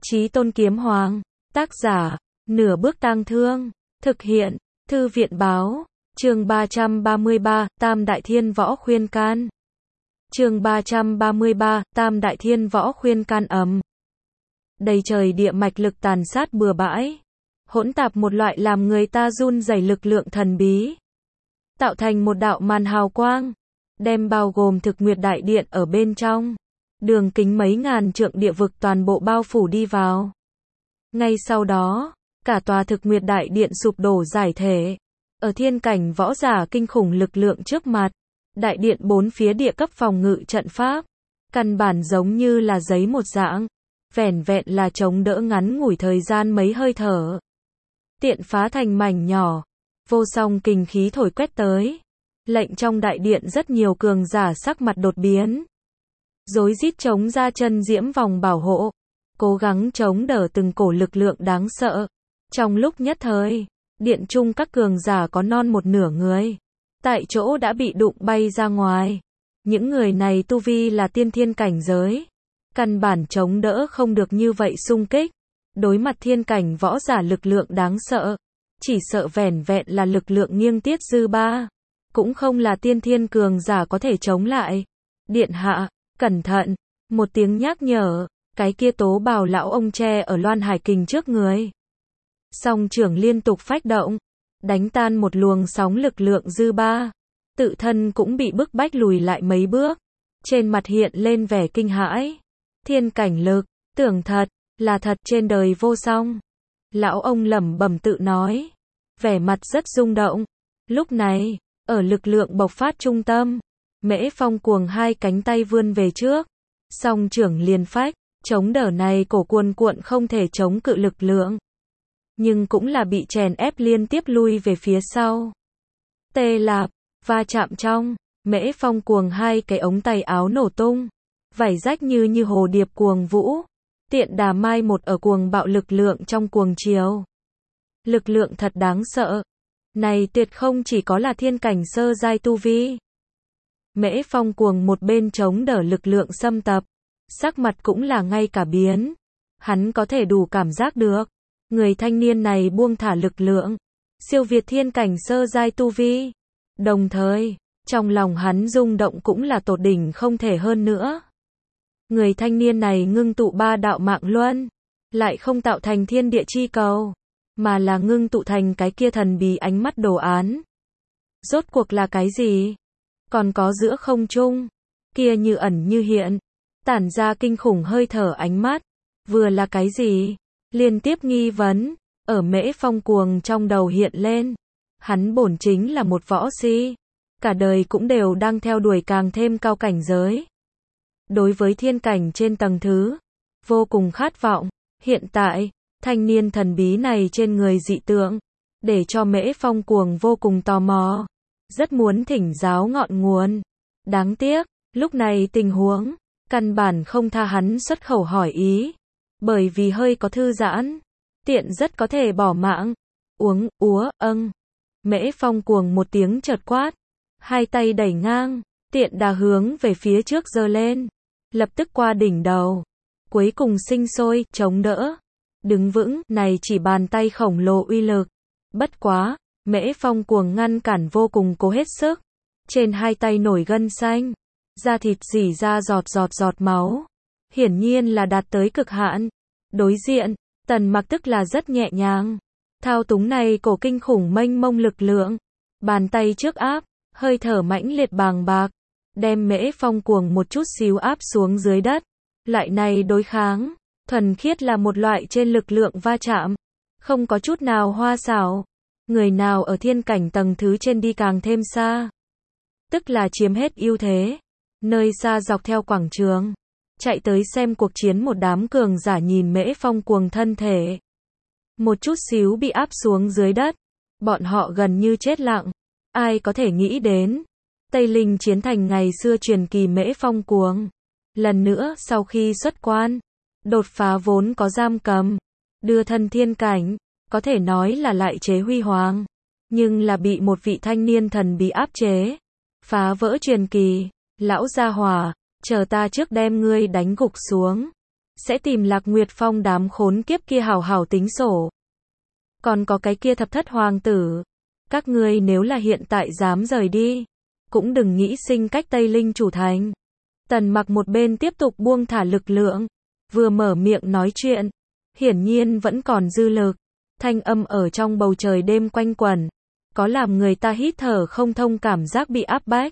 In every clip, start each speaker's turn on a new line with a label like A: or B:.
A: Chí Tôn Kiếm Hoàng. Tác giả, Nửa Bước Tang Thương. Thực hiện, Thư viện Báo. Chương 333, Tam Đại Thiên Võ Khuyên Can. Chương 333, Tam Đại Thiên Võ Khuyên Can ầm. Đầy trời địa mạch lực tàn sát bừa bãi, hỗn tạp một loại làm người ta run rẩy lực lượng thần bí, tạo thành một đạo màn hào quang, đem bao gồm Thực Nguyệt Đại Điện ở bên trong, đường kính mấy ngàn trượng địa vực toàn bộ bao phủ đi vào. Ngay sau đó, cả tòa Thực Nguyệt Đại Điện sụp đổ giải thể. Ở thiên cảnh võ giả kinh khủng lực lượng trước mặt, đại điện bốn phía địa cấp phòng ngự trận pháp, căn bản giống như là giấy một dạng, vẻn vẹn là chống đỡ ngắn ngủi thời gian mấy hơi thở. Tiện phá thành mảnh nhỏ, vô song kình khí thổi quét tới. Lệnh trong đại điện rất nhiều cường giả sắc mặt đột biến. Rối rít chống ra chân diễm vòng bảo hộ, cố gắng chống đỡ từng cổ lực lượng đáng sợ. Trong lúc nhất thời, điện trung các cường giả có non một nửa người, tại chỗ đã bị đụng bay ra ngoài. Những người này tu vi là tiên thiên cảnh giới, căn bản chống đỡ không được như vậy xung kích. Đối mặt thiên cảnh võ giả lực lượng đáng sợ, chỉ sợ vẻn vẹn là lực lượng nghiêng tiết dư ba, cũng không là tiên thiên cường giả có thể chống lại. Điện hạ, cẩn thận, một tiếng nhắc nhở, cái kia tố bào lão ông tre ở Loan Hải Kình trước người. Song trưởng liên tục phách động, đánh tan một luồng sóng lực lượng dư ba, tự thân cũng bị bức bách lùi lại mấy bước, trên mặt hiện lên vẻ kinh hãi. Thiên cảnh lực, tưởng thật, là thật trên đời vô song. Lão ông lẩm bẩm tự nói, vẻ mặt rất rung động. Lúc này, ở lực lượng bộc phát trung tâm, Mễ Phong cuồng hai cánh tay vươn về trước, song trưởng liền phách, chống đỡ này cổ cuồn cuộn không thể chống cự lực lượng, nhưng cũng là bị chèn ép liên tiếp lui về phía sau. Tê lạp, va chạm trong, Mễ Phong cuồng hai cái ống tay áo nổ tung, vảy rách như hồ điệp cuồng vũ, tiện đà mai một ở cuồng bạo lực lượng trong cuồng chiều. Lực lượng thật đáng sợ. Này tuyệt không chỉ có là thiên cảnh sơ giai tu vi. Mễ Phong cuồng một bên chống đỡ lực lượng xâm tập, sắc mặt cũng là ngay cả biến. Hắn có thể đủ cảm giác được, người thanh niên này buông thả lực lượng, siêu việt thiên cảnh sơ giai tu vi. Đồng thời, trong lòng hắn rung động cũng là tột đỉnh không thể hơn nữa. Người thanh niên này ngưng tụ ba đạo mạng luân, lại không tạo thành thiên địa chi cầu, mà là ngưng tụ thành cái kia thần bí ánh mắt đồ án. Rốt cuộc là cái gì? Còn có giữa không trung, kia như ẩn như hiện, tản ra kinh khủng hơi thở ánh mắt, vừa là cái gì? Liên tiếp nghi vấn, ở Mễ Phong cuồng trong đầu hiện lên. Hắn bổn chính là một võ si, cả đời cũng đều đang theo đuổi càng thêm cao cảnh giới. Đối với thiên cảnh trên tầng thứ, vô cùng khát vọng. Hiện tại, thanh niên thần bí này trên người dị tượng, để cho Mễ Phong cuồng vô cùng tò mò, rất muốn thỉnh giáo ngọn nguồn. Đáng tiếc, lúc này tình huống, căn bản không tha hắn xuất khẩu hỏi ý, bởi vì hơi có thư giãn, tiện rất có thể bỏ mạng. Uống, úa, Mễ Phong cuồng một tiếng chợt quát, hai tay đẩy ngang, tiện đà hướng về phía trước giơ lên, lập tức qua đỉnh đầu, cuối cùng sinh sôi, chống đỡ, đứng vững, này chỉ bàn tay khổng lồ uy lực. Bất quá, Mễ Phong cuồng ngăn cản vô cùng cố hết sức, trên hai tay nổi gân xanh, da thịt rỉ ra giọt máu, hiển nhiên là đạt tới cực hạn. Đối diện, Tần Mặc tức là rất nhẹ nhàng, thao túng này cổ kinh khủng mênh mông lực lượng, bàn tay trước áp, hơi thở mãnh liệt bàng bạc, đem Mễ Phong cuồng một chút xíu áp xuống dưới đất. Loại này đối kháng, thuần khiết là một loại trên lực lượng va chạm, không có chút nào hoa xảo. Người nào ở thiên cảnh tầng thứ trên đi càng thêm xa, tức là chiếm hết ưu thế. Nơi xa dọc theo quảng trường, chạy tới xem cuộc chiến một đám cường giả nhìn Mễ Phong cuồng thân thể một chút xíu bị áp xuống dưới đất, bọn họ gần như chết lặng. Ai có thể nghĩ đến, Tây Linh chiến thành ngày xưa truyền kỳ Mễ Phong cuồng, lần nữa sau khi xuất quan, đột phá vốn có giam cầm, đưa thân thiên cảnh, có thể nói là lại chế huy hoàng, nhưng là bị một vị thanh niên thần bí áp chế, phá vỡ truyền kỳ. Lão gia hỏa, chờ ta trước đem ngươi đánh gục xuống. sẽ tìm Lạc Nguyệt Phong đám khốn kiếp kia hảo hảo tính sổ. Còn có cái kia thập thất hoàng tử, các ngươi nếu là hiện tại dám rời đi, cũng đừng nghĩ sinh cách Tây Linh chủ thành. Tần Mặc một bên tiếp tục buông thả lực lượng, vừa mở miệng nói chuyện, hiển nhiên vẫn còn dư lực, thanh âm ở trong bầu trời đêm quanh quẩn, có làm người ta hít thở không thông cảm giác bị áp bách.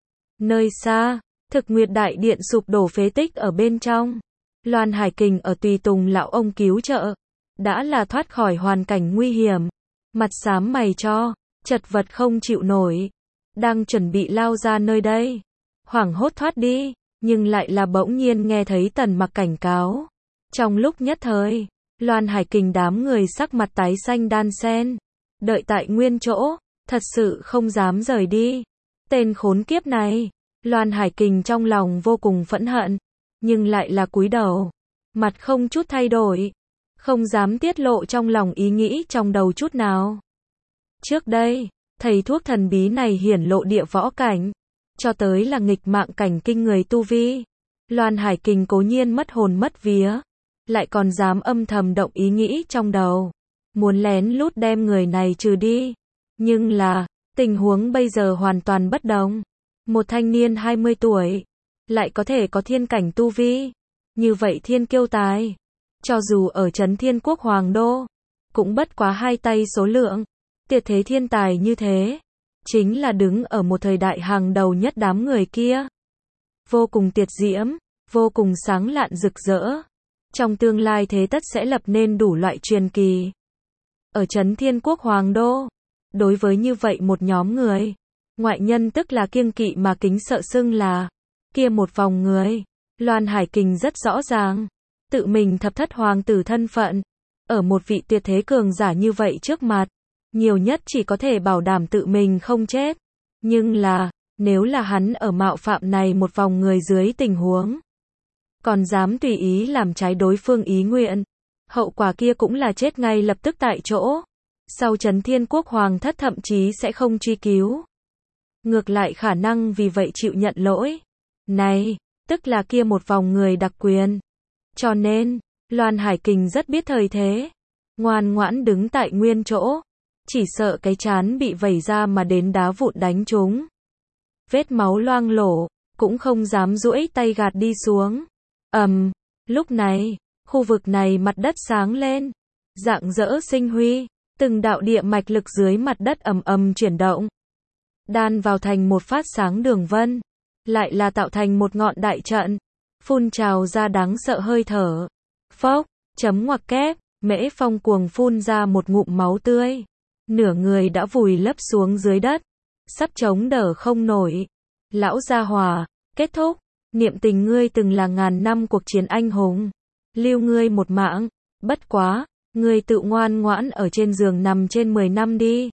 A: Nơi xa, Thực Nguyệt Đại Điện sụp đổ phế tích ở bên trong, Loan Hải Kình ở tùy tùng lão ông cứu trợ, đã là thoát khỏi hoàn cảnh nguy hiểm, mặt xám mày cho, chật vật không chịu nổi, đang chuẩn bị lao ra nơi đây, hoảng hốt thoát đi, nhưng lại là bỗng nhiên nghe thấy Tần Mặc cảnh cáo. Trong lúc nhất thời, Loan Hải Kình đám người sắc mặt tái xanh đan sen, đợi tại nguyên chỗ, thật sự không dám rời đi. Tên khốn kiếp này, Loan Hải Kình trong lòng vô cùng phẫn hận, nhưng lại là cúi đầu, mặt không chút thay đổi, không dám tiết lộ trong lòng ý nghĩ trong đầu chút nào. Trước đây, thầy thuốc thần bí này hiển lộ địa võ cảnh, cho tới là nghịch mạng cảnh kinh người tu vi. Loan Hải Kình cố nhiên mất hồn mất vía, lại còn dám âm thầm động ý nghĩ trong đầu, muốn lén lút đem người này trừ đi. Nhưng là, tình huống bây giờ hoàn toàn bất đồng. Một thanh niên 20 tuổi, lại có thể có thiên cảnh tu vi. Như vậy thiên kiêu tài, cho dù ở trấn Thiên Quốc Hoàng Đô, cũng bất quá hai tay số lượng. Tuyệt thế thiên tài như thế, chính là đứng ở một thời đại hàng đầu nhất đám người kia. Vô cùng tuyệt diễm, vô cùng sáng lạn rực rỡ. Trong tương lai thế tất sẽ lập nên đủ loại truyền kỳ. Ở trấn Thiên Quốc Hoàng Đô, đối với như vậy một nhóm người, ngoại nhân tức là kiêng kỵ mà kính sợ xưng là kia một vòng người. Loan Hải Kình rất rõ ràng, tự mình thập thất hoàng tử thân phận, ở một vị tuyệt thế cường giả như vậy trước mặt, nhiều nhất chỉ có thể bảo đảm tự mình không chết. Nhưng là, nếu là hắn ở mạo phạm này một vòng người dưới tình huống, còn dám tùy ý làm trái đối phương ý nguyện, hậu quả kia cũng là chết ngay lập tức tại chỗ. Sau trấn Thiên Quốc Hoàng thất thậm chí sẽ không truy cứu, ngược lại khả năng vì vậy chịu nhận lỗi. Này, tức là kia một vòng người đặc quyền. Cho nên, Loan Hải Kình rất biết thời thế, ngoan ngoãn đứng tại nguyên chỗ, chỉ sợ cái trán bị vẩy ra mà đến đá vụn đánh trúng. Vết máu loang lổ, cũng không dám duỗi tay gạt đi xuống. Lúc này, khu vực này mặt đất sáng lên, rạng rỡ sinh huy, từng đạo địa mạch lực dưới mặt đất ầm ầm chuyển động, đan vào thành một phát sáng đường vân, lại là tạo thành một ngọn đại trận, phun trào ra đáng sợ hơi thở. Phốc, chấm ngoặc kép, Mễ Phong cuồng phun ra một ngụm máu tươi, nửa người đã vùi lấp xuống dưới đất, sắp chống đỡ không nổi. Lão gia hỏa, kết thúc, niệm tình ngươi từng là ngàn năm cuộc chiến anh hùng, lưu ngươi một mạng, bất quá, ngươi tự ngoan ngoãn ở trên giường nằm trên 10 năm đi.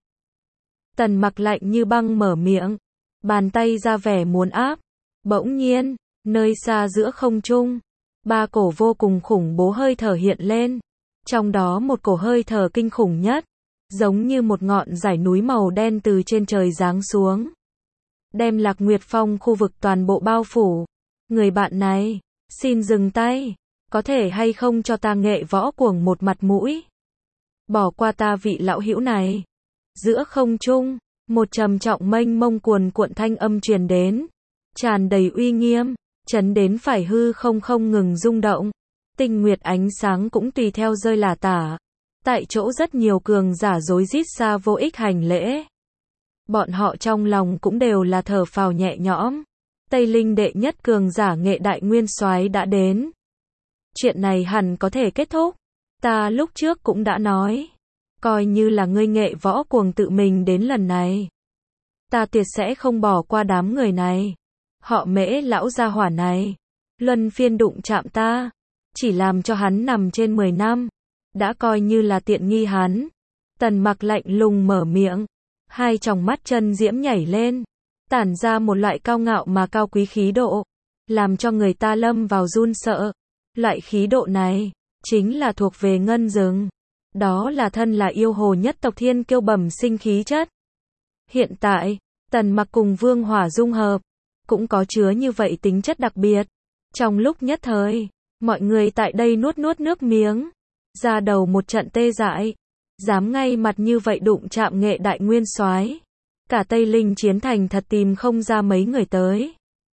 A: Tần Mặc lạnh như băng mở miệng, bàn tay ra vẻ muốn áp. Bỗng nhiên, nơi xa giữa không trung, ba cổ vô cùng khủng bố hơi thở hiện lên. Trong đó một cổ hơi thở kinh khủng nhất, giống như một ngọn dải núi màu đen từ trên trời giáng xuống, đem Lạc Nguyệt Phong khu vực toàn bộ bao phủ. Người bạn này, xin dừng tay, có thể hay không cho ta nghệ võ cuồng một mặt mũi, bỏ qua ta vị lão hữu này. Giữa không trung, một trầm trọng mênh mông cuồn cuộn thanh âm truyền đến, tràn đầy uy nghiêm, chấn đến phải hư không không ngừng rung động. Tinh nguyệt ánh sáng cũng tùy theo rơi lả tả. Tại chỗ rất nhiều cường giả rối rít xa vô ích hành lễ. Bọn họ trong lòng cũng đều là thở phào nhẹ nhõm. Tây Linh đệ nhất cường giả nghệ đại nguyên soái đã đến. Chuyện này hẳn có thể kết thúc. Ta lúc trước cũng đã nói, coi như là ngươi nghệ võ cuồng tự mình đến lần này, ta tuyệt sẽ không bỏ qua đám người này. Họ Mễ lão gia hỏa này, luân phiên đụng chạm ta, chỉ làm cho hắn nằm trên 10 năm, đã coi như là tiện nghi hắn. Tần Mặc lạnh lùng mở miệng, hai tròng mắt chân diễm nhảy lên, tản ra một loại cao ngạo mà cao quý khí độ, làm cho người ta lâm vào run sợ. Loại khí độ này, chính là thuộc về ngân rừng. Đó là thân là yêu hồ nhất tộc thiên kiêu bẩm sinh khí chất. Hiện tại, Tần Mặc cùng Vương Hỏa dung hợp, cũng có chứa như vậy tính chất đặc biệt. Trong lúc nhất thời, Mọi người tại đây nuốt nuốt nước miếng, ra đầu một trận tê dại, dám ngay mặt như vậy đụng chạm Nghệ đại nguyên soái. Cả Tây Linh Chiến Thành thật tìm không ra mấy người tới.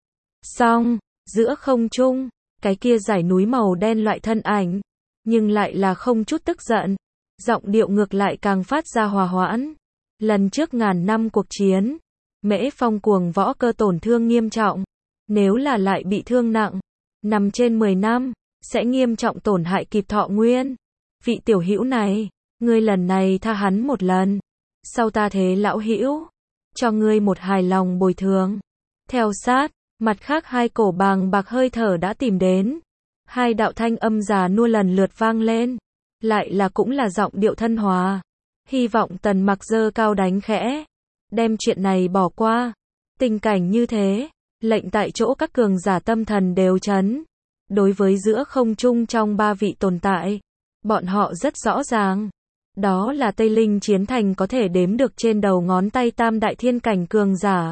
A: Xong, giữa không trung, cái kia dải núi màu đen loại thân ảnh, nhưng lại là không chút tức giận, giọng điệu ngược lại càng phát ra hòa hoãn. Lần trước ngàn năm cuộc chiến, Mễ Phong cuồng võ cơ tổn thương nghiêm trọng, nếu là lại bị thương nặng, nằm trên 10 năm, sẽ nghiêm trọng tổn hại kịp thọ nguyên. Vị tiểu hữu này, ngươi lần này tha hắn một lần, sau ta thế lão hữu, cho ngươi một hài lòng bồi thường. Theo sát, mặt khác hai cổ bàng bạc hơi thở đã tìm đến. Hai đạo thanh âm già nua lần lượt vang lên, lại là cũng là giọng điệu thân hòa. Hy vọng Tần Mặc giơ cao đánh khẽ, đem chuyện này bỏ qua. Tình cảnh như thế, lệnh tại chỗ các cường giả tâm thần đều chấn. Đối với giữa không trung trong ba vị tồn tại, bọn họ rất rõ ràng. Đó là Tây Linh Chiến Thành có thể đếm được trên đầu ngón tay tam đại thiên cảnh cường giả.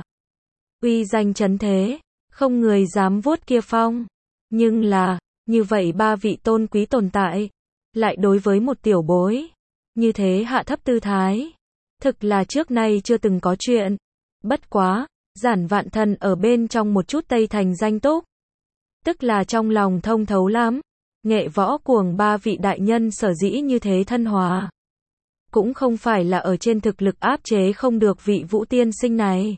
A: Uy danh chấn thế, không người dám vuốt kia phong. Nhưng là, như vậy ba vị tôn quý tồn tại, lại đối với một tiểu bối, như thế hạ thấp tư thái. Thực là trước nay chưa từng có chuyện. Bất quá, Giản Vạn Thần ở bên trong một chút Tây Thành danh túc. Tức là trong lòng thông thấu lắm. Nghệ võ cuồng ba vị đại nhân sở dĩ như thế thân hòa. Cũng không phải là ở trên thực lực áp chế không được vị Vũ tiên sinh này.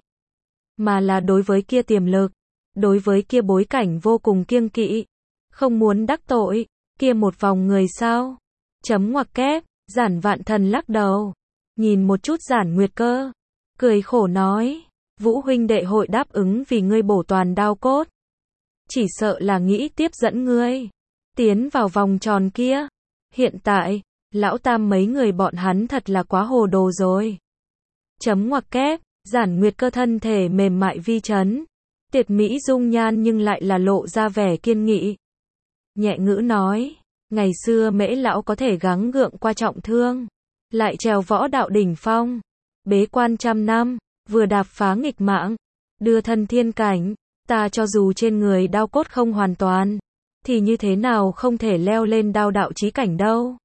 A: Mà là đối với kia tiềm lực. Đối với kia bối cảnh vô cùng kiêng kỵ. Không muốn đắc tội. Kia một vòng người sao? Chấm ngoặc kép. Giản Vạn Thần lắc đầu. Nhìn một chút Giản Nguyệt Cơ. Cười khổ nói. Vũ huynh đệ hội đáp ứng vì ngươi bổ toàn đao cốt. Chỉ sợ là nghĩ tiếp dẫn ngươi tiến vào vòng tròn kia. Hiện tại, lão tam mấy người bọn hắn thật là quá hồ đồ rồi. Chấm ngoặc kép, Giản Nguyệt Cơ thân thể mềm mại vi chấn. Tuyệt mỹ dung nhan nhưng lại là lộ ra vẻ kiên nghị. Nhẹ ngữ nói, ngày xưa Mễ lão có thể gắng gượng qua trọng thương, lại trèo võ đạo đỉnh phong, bế quan trăm năm, vừa đạp phá nghịch mãng, đưa thân thiên cảnh, ta cho dù trên người đao cốt không hoàn toàn, thì như thế nào không thể leo lên đao đạo chí cảnh đâu.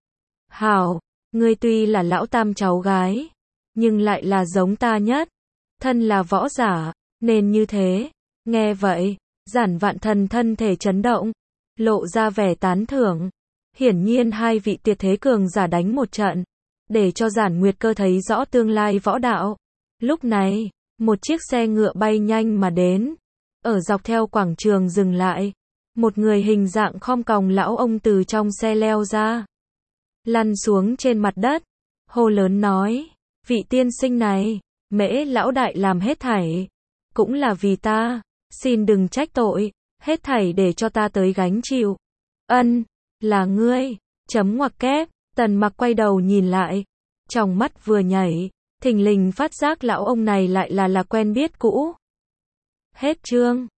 A: Hảo, ngươi tuy là lão tam cháu gái, nhưng lại là giống ta nhất, thân là võ giả, nên như thế. Nghe vậy, Giản Vạn Thần thân thể chấn động, lộ ra vẻ tán thưởng. Hiển nhiên hai vị tuyệt thế cường giả đánh một trận, để cho Giản Nguyệt Cơ thấy rõ tương lai võ đạo. Lúc này, một chiếc xe ngựa bay nhanh mà đến, ở dọc theo quảng trường dừng lại. Một người hình dạng khom còng lão ông từ trong xe leo ra, lăn xuống trên mặt đất, hô lớn nói, vị tiên sinh này, Mễ lão đại làm hết thảy, cũng là vì ta, xin đừng trách tội, hết thảy để cho ta tới gánh chịu. Ân, là ngươi, chấm ngoặc kép. Tần Mặc quay đầu nhìn lại, trong mắt vừa nhảy, thình lình phát giác lão ông này lại là quen biết cũ. Hết chương.